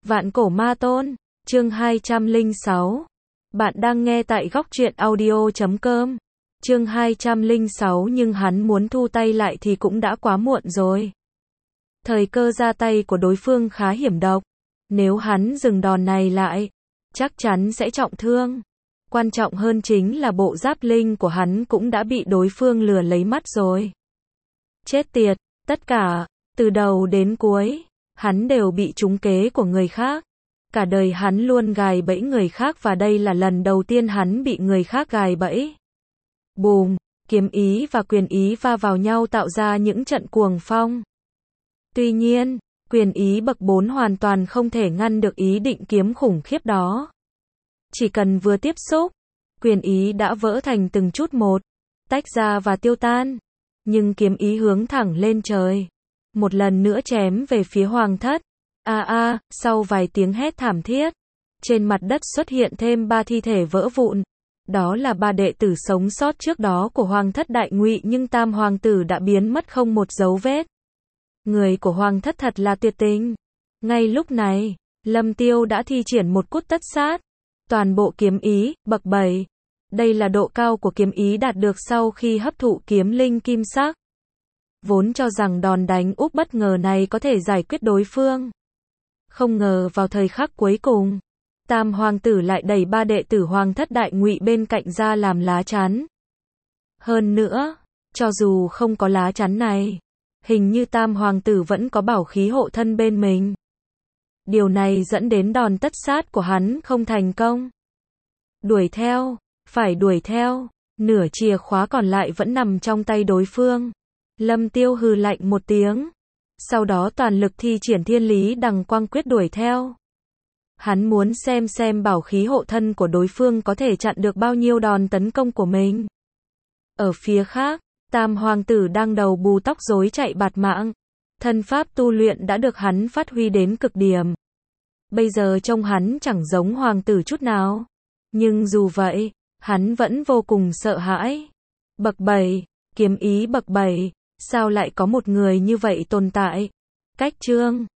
Vạn cổ ma tôn, chương 206. Bạn đang nghe tại góc truyện audio.com. Chương 206 nhưng hắn muốn thu tay lại thì cũng đã quá muộn rồi. Thời cơ ra tay của đối phương khá hiểm độc. Nếu hắn dừng đòn này lại, chắc chắn sẽ trọng thương. Quan trọng hơn chính là bộ giáp linh của hắn cũng đã bị đối phương lừa lấy mắt rồi. Chết tiệt, tất cả, từ đầu đến cuối, hắn đều bị trúng kế của người khác. Cả đời hắn luôn gài bẫy người khác và đây là lần đầu tiên hắn bị người khác gài bẫy. Bùm, kiếm ý và quyền ý va vào nhau tạo ra những trận cuồng phong. Tuy nhiên, quyền ý bậc 4 hoàn toàn không thể ngăn được ý định kiếm khủng khiếp đó. Chỉ cần vừa tiếp xúc, quyền ý đã vỡ thành từng chút một, tách ra và tiêu tan. Nhưng kiếm ý hướng thẳng lên trời. Một lần nữa chém về phía hoàng thất. Sau vài tiếng hét thảm thiết, trên mặt đất xuất hiện thêm 3 thi thể vỡ vụn. Đó là 3 đệ tử sống sót trước đó của hoàng thất Đại Ngụy nhưng tam hoàng tử đã biến mất không một dấu vết. Người của hoàng thất thật là tuyệt tình. Ngay lúc này, Lâm Tiêu đã thi triển một cút tất sát. Toàn bộ kiếm ý, bậc 7. Đây là độ cao của kiếm ý đạt được sau khi hấp thụ kiếm linh kim sắc. Vốn cho rằng đòn đánh úp bất ngờ này có thể giải quyết đối phương. Không ngờ vào thời khắc cuối cùng, tam hoàng tử lại đẩy 3 đệ tử hoàng thất Đại Ngụy bên cạnh ra làm lá chắn. Hơn nữa, cho dù không có lá chắn này, hình như tam hoàng tử vẫn có bảo khí hộ thân bên mình. Điều này dẫn đến đòn tất sát của hắn không thành công. Đuổi theo, phải đuổi theo, nửa chìa khóa còn lại vẫn nằm trong tay đối phương. Lâm Tiêu hừ lạnh một tiếng. Sau đó toàn lực thi triển Thiên Lý Đằng Quang Quyết đuổi theo. Hắn muốn xem bảo khí hộ thân của đối phương có thể chặn được bao nhiêu đòn tấn công của mình. Ở phía khác, tam hoàng tử đang đầu bù tóc rối chạy bạt mạng. Thân pháp tu luyện đã được hắn phát huy đến cực điểm. Bây giờ trông hắn chẳng giống hoàng tử chút nào. Nhưng dù vậy, hắn vẫn vô cùng sợ hãi. Bậc 7, kiếm ý bậc 7, sao lại có một người như vậy tồn tại? Cách chương